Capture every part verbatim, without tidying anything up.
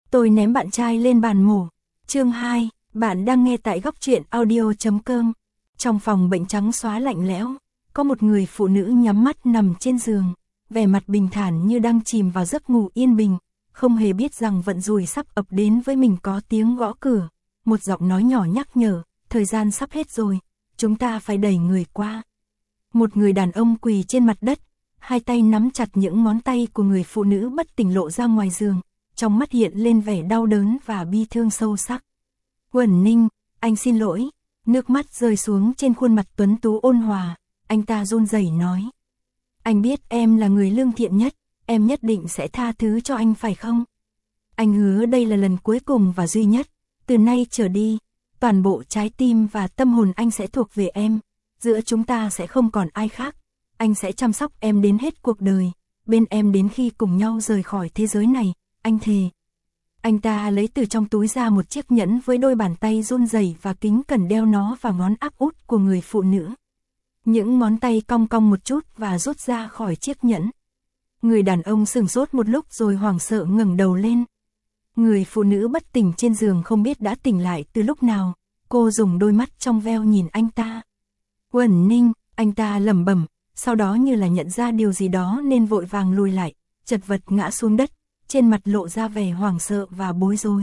Tôi ném bạn trai lên bàn mổ. Chương hai, bạn đang nghe tại góc truyện audio chấm com. Trong phòng bệnh trắng xóa lạnh lẽo, có một người phụ nữ nhắm mắt nằm trên giường, vẻ mặt bình thản như đang chìm vào giấc ngủ yên bình, không hề biết rằng vận rủi sắp ập đến với mình. Có tiếng gõ cửa, một giọng nói nhỏ nhắc nhở, thời gian sắp hết rồi, chúng ta phải đẩy người qua. Một người đàn ông quỳ trên mặt đất, hai tay nắm chặt những ngón tay của người phụ nữ bất tỉnh lộ ra ngoài giường, trong mắt hiện lên vẻ đau đớn và bi thương sâu sắc. Uẩn Ninh, anh xin lỗi. Nước mắt rơi xuống trên khuôn mặt tuấn tú ôn hòa, anh ta run rẩy nói. Anh biết em là người lương thiện nhất, em nhất định sẽ tha thứ cho anh phải không? Anh hứa đây là lần cuối cùng và duy nhất, từ nay trở đi, toàn bộ trái tim và tâm hồn anh sẽ thuộc về em, giữa chúng ta sẽ không còn ai khác, anh sẽ chăm sóc em đến hết cuộc đời, bên em đến khi cùng nhau rời khỏi thế giới này, anh thề. Anh ta lấy từ trong túi ra một chiếc nhẫn với đôi bàn tay run rẩy và kính cẩn đeo nó vào ngón áp út của người phụ nữ. Những ngón tay cong cong một chút và rút ra khỏi chiếc nhẫn. Người đàn ông sửng sốt một lúc rồi hoảng sợ ngẩng đầu lên. Người phụ nữ bất tỉnh trên giường không biết đã tỉnh lại từ lúc nào, cô dùng đôi mắt trong veo nhìn anh ta. Uẩn Ninh, anh ta lẩm bẩm, sau đó như là nhận ra điều gì đó nên vội vàng lùi lại, chật vật ngã xuống đất, trên mặt lộ ra vẻ hoảng sợ và bối rối.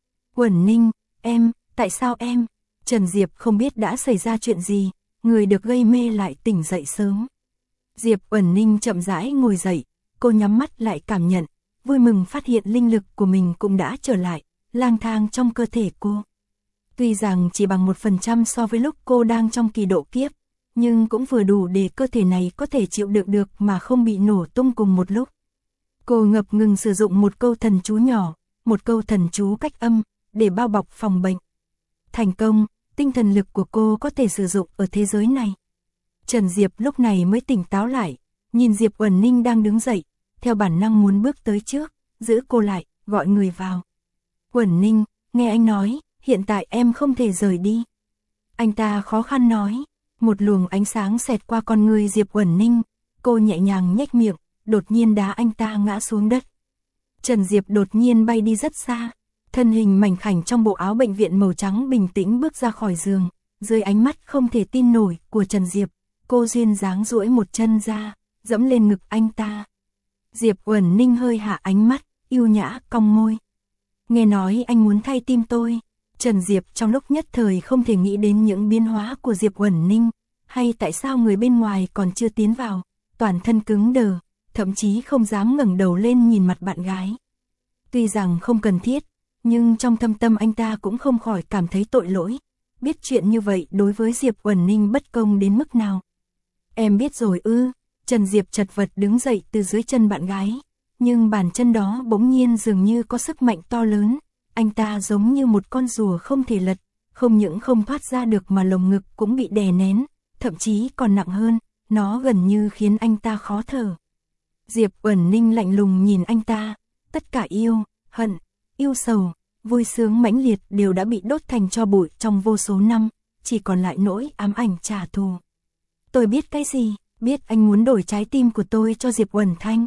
Uẩn Ninh, em, tại sao em? Trần Diệp không biết đã xảy ra chuyện gì, người được gây mê lại tỉnh dậy sớm. Diệp Uẩn Ninh chậm rãi ngồi dậy, cô nhắm mắt lại cảm nhận, vui mừng phát hiện linh lực của mình cũng đã trở lại, lang thang trong cơ thể cô. Tuy rằng chỉ bằng một phần trăm so với lúc cô đang trong kỳ độ kiếp, nhưng cũng vừa đủ để cơ thể này có thể chịu đựng được mà không bị nổ tung cùng một lúc. Cô ngập ngừng sử dụng một câu thần chú nhỏ, một câu thần chú cách âm, để bao bọc phòng bệnh. Thành công, tinh thần lực của cô có thể sử dụng ở thế giới này. Trần Diệp lúc này mới tỉnh táo lại, nhìn Diệp Uẩn Ninh đang đứng dậy, theo bản năng muốn bước tới trước, giữ cô lại, gọi người vào. Uẩn Ninh, nghe anh nói, hiện tại em không thể rời đi. Anh ta khó khăn nói, một luồng ánh sáng xẹt qua con người Diệp Uẩn Ninh, cô nhẹ nhàng nhếch miệng, đột nhiên đá anh ta ngã xuống đất. Trần Diệp đột nhiên bay đi rất xa, thân hình mảnh khảnh trong bộ áo bệnh viện màu trắng bình tĩnh bước ra khỏi giường, dưới ánh mắt không thể tin nổi của Trần Diệp, cô duyên dáng duỗi một chân ra, dẫm lên ngực anh ta. Diệp Uẩn Ninh hơi hạ ánh mắt, yêu nhã cong môi. Nghe nói anh muốn thay tim tôi. Trần Diệp trong lúc nhất thời không thể nghĩ đến những biến hóa của Diệp Uẩn Ninh, hay tại sao người bên ngoài còn chưa tiến vào, toàn thân cứng đờ, thậm chí không dám ngẩng đầu lên nhìn mặt bạn gái. Tuy rằng không cần thiết, nhưng trong thâm tâm anh ta cũng không khỏi cảm thấy tội lỗi, biết chuyện như vậy đối với Diệp Uẩn Ninh bất công đến mức nào. Em biết rồi ư? Trần Diệp chật vật đứng dậy từ dưới chân bạn gái, nhưng bàn chân đó bỗng nhiên dường như có sức mạnh to lớn, anh ta giống như một con rùa không thể lật, không những không thoát ra được mà lồng ngực cũng bị đè nén, thậm chí còn nặng hơn, nó gần như khiến anh ta khó thở. Diệp Uẩn Ninh lạnh lùng nhìn anh ta, tất cả yêu, hận, yêu sầu, vui sướng mãnh liệt đều đã bị đốt thành tro bụi trong vô số năm, chỉ còn lại nỗi ám ảnh trả thù. Tôi biết cái gì, biết anh muốn đổi trái tim của tôi cho Diệp Uẩn Thanh.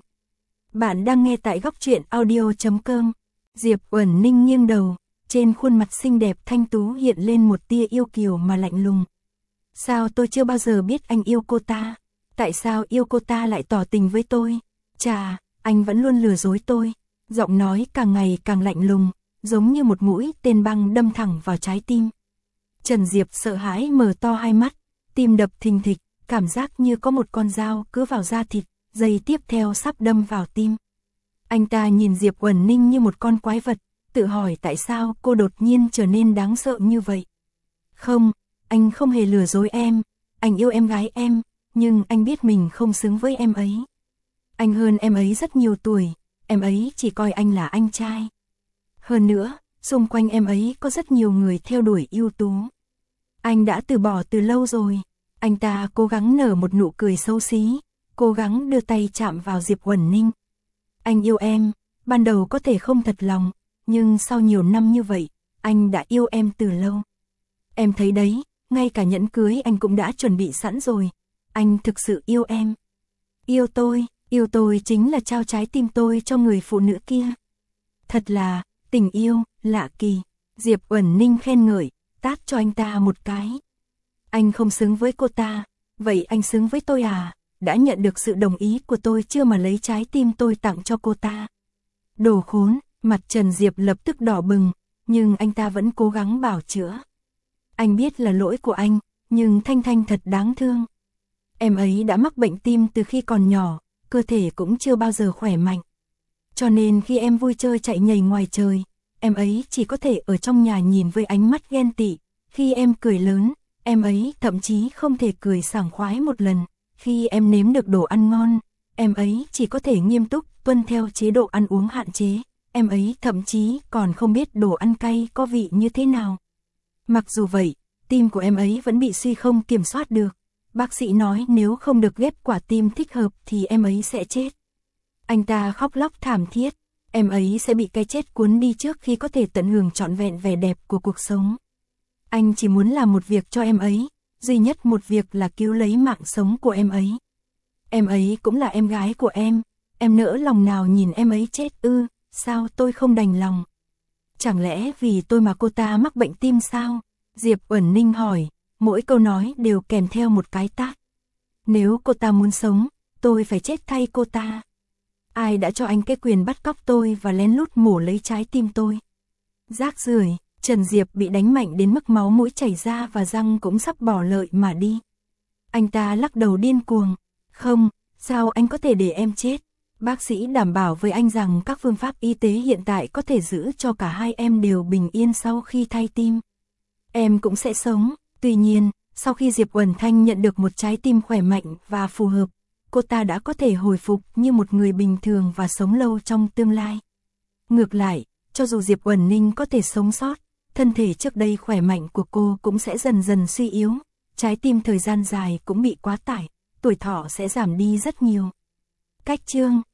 Bạn đang nghe tại góc truyện audio chấm com. Diệp Uẩn Ninh nghiêng đầu, trên khuôn mặt xinh đẹp thanh tú hiện lên một tia yêu kiều mà lạnh lùng. Sao tôi chưa bao giờ biết anh yêu cô ta? Tại sao yêu cô ta lại tỏ tình với tôi? Chà, anh vẫn luôn lừa dối tôi. Giọng nói càng ngày càng lạnh lùng, giống như một mũi tên băng đâm thẳng vào trái tim. Trần Diệp sợ hãi mở to hai mắt, tim đập thình thịch, cảm giác như có một con dao cứ vào da thịt, giây tiếp theo sắp đâm vào tim. Anh ta nhìn Diệp Uẩn Ninh như một con quái vật, tự hỏi tại sao cô đột nhiên trở nên đáng sợ như vậy. Không, anh không hề lừa dối em, anh yêu em gái em, nhưng anh biết mình không xứng với em ấy. Anh hơn em ấy rất nhiều tuổi, em ấy chỉ coi anh là anh trai. Hơn nữa, xung quanh em ấy có rất nhiều người theo đuổi ưu tú. Anh đã từ bỏ từ lâu rồi. Anh ta cố gắng nở một nụ cười xấu xí, cố gắng đưa tay chạm vào Diệp Uẩn Ninh. Anh yêu em, ban đầu có thể không thật lòng, nhưng sau nhiều năm như vậy, anh đã yêu em từ lâu. Em thấy đấy, ngay cả nhẫn cưới anh cũng đã chuẩn bị sẵn rồi. Anh thực sự yêu em. Yêu tôi, yêu tôi chính là trao trái tim tôi cho người phụ nữ kia. Thật là, Tình yêu, lạ kỳ. Diệp Uẩn Ninh khen ngợi, tát cho anh ta một cái. Anh không xứng với cô ta, vậy anh xứng với tôi à? Đã nhận được sự đồng ý của tôi chưa mà lấy trái tim tôi tặng cho cô ta. Đồ khốn, mặt Trần Diệp lập tức đỏ bừng, nhưng anh ta vẫn cố gắng bảo chữa. Anh biết là lỗi của anh, nhưng Thanh Thanh thật đáng thương. Em ấy đã mắc bệnh tim từ khi còn nhỏ, cơ thể cũng chưa bao giờ khỏe mạnh. Cho nên khi em vui chơi chạy nhảy ngoài trời, em ấy chỉ có thể ở trong nhà nhìn với ánh mắt ghen tị. Khi em cười lớn, em ấy thậm chí không thể cười sảng khoái một lần. Khi em nếm được đồ ăn ngon, em ấy chỉ có thể nghiêm túc tuân theo chế độ ăn uống hạn chế. Em ấy thậm chí còn không biết đồ ăn cay có vị như thế nào. Mặc dù vậy, tim của em ấy vẫn bị suy không kiểm soát được. Bác sĩ nói nếu không được ghép quả tim thích hợp thì em ấy sẽ chết. Anh ta khóc lóc thảm thiết, em ấy sẽ bị cái chết cuốn đi trước khi có thể tận hưởng trọn vẹn vẻ đẹp của cuộc sống. Anh chỉ muốn làm một việc cho em ấy, duy nhất một việc là cứu lấy mạng sống của em ấy. Em ấy cũng là em gái của em, em nỡ lòng nào nhìn em ấy chết ư? Sao tôi không đành lòng? Chẳng lẽ vì tôi mà cô ta mắc bệnh tim sao? Diệp Uẩn Ninh hỏi, mỗi câu nói đều kèm theo một cái tát. Nếu cô ta muốn sống, tôi phải chết thay cô ta. Ai đã cho anh cái quyền bắt cóc tôi và lén lút mổ lấy trái tim tôi? Rác rưởi. Trần Diệp bị đánh mạnh đến mức máu mũi chảy ra và răng cũng sắp bỏ lợi mà đi. Anh ta lắc đầu điên cuồng. Không, sao anh có thể để em chết? Bác sĩ đảm bảo với anh rằng các phương pháp y tế hiện tại có thể giữ cho cả hai em đều bình yên sau khi thay tim. Em cũng sẽ sống. Tuy nhiên, sau khi Diệp Uẩn Thanh nhận được một trái tim khỏe mạnh và phù hợp, cô ta đã có thể hồi phục như một người bình thường và sống lâu trong tương lai. Ngược lại, cho dù Diệp Uẩn Ninh có thể sống sót, thân thể trước đây khỏe mạnh của cô cũng sẽ dần dần suy yếu, trái tim thời gian dài cũng bị quá tải, tuổi thọ sẽ giảm đi rất nhiều. Cách chương